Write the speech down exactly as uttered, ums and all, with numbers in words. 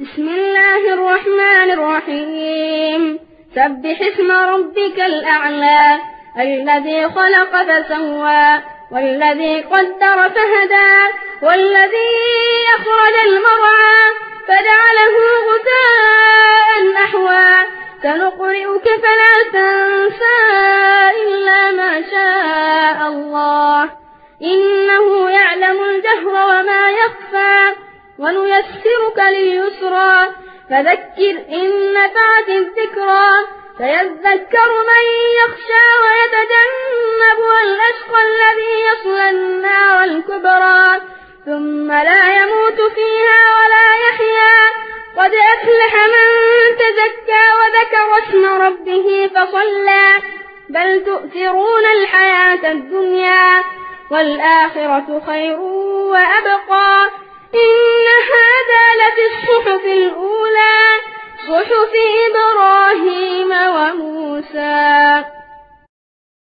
بسم الله الرحمن الرحيم سبح اسم ربك الأعلى الذي خلق فسوى والذي قدر فهدى والذي أخرج المرعى فجعله غثاء أحوى سنقرئك فلا تنسى إلا ما شاء الله إنه يعلم الجهر وما يخفى ونيسرك لليسرى فذكر إن نفعت الذكرى سيذكر من يخشى ويتجنبها الأشقى الذي يصلى النار الكبرى ثم لا يموت فيها ولا يحيا قد أفلح من تزكى وذكر اسم ربه فصلى بل تؤثرون الحياة الدنيا والآخرة خير وأبقى إن هذا لفي الصحف الأولى صحف إبراهيم